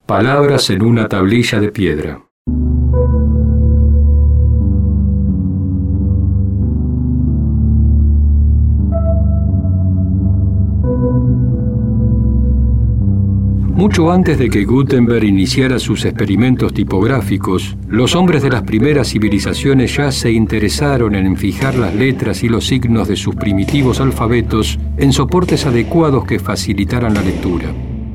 Palabras en una tablilla de piedra. Mucho antes de que Gutenberg iniciara sus experimentos tipográficos, los hombres de las primeras civilizaciones ya se interesaron en fijar las letras y los signos de sus primitivos alfabetos en soportes adecuados que facilitaran la lectura.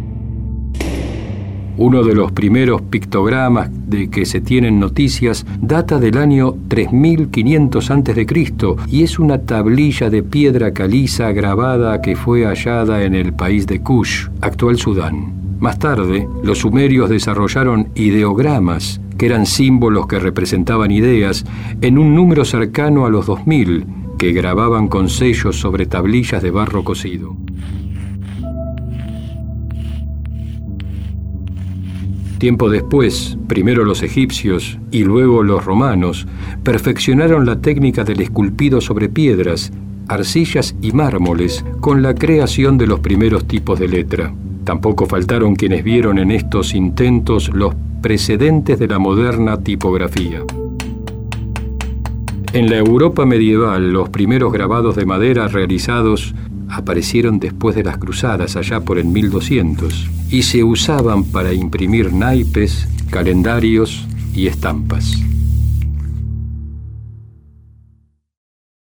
Uno de los primeros pictogramas de que se tienen noticias data del año 3500 a.C. y es una tablilla de piedra caliza grabada que fue hallada en el país de Kush, actual Sudán. Más tarde, los sumerios desarrollaron ideogramas, que eran símbolos que representaban ideas, en un número cercano a los 2000, que grababan con sellos sobre tablillas de barro cocido. Tiempo después, primero los egipcios y luego los romanos, perfeccionaron la técnica del esculpido sobre piedras, arcillas y mármoles con la creación de los primeros tipos de letra. Tampoco faltaron quienes vieron en estos intentos los precedentes de la moderna tipografía. En la Europa medieval, los primeros grabados de madera realizados aparecieron después de las cruzadas, allá por el 1200, y se usaban para imprimir naipes, calendarios y estampas.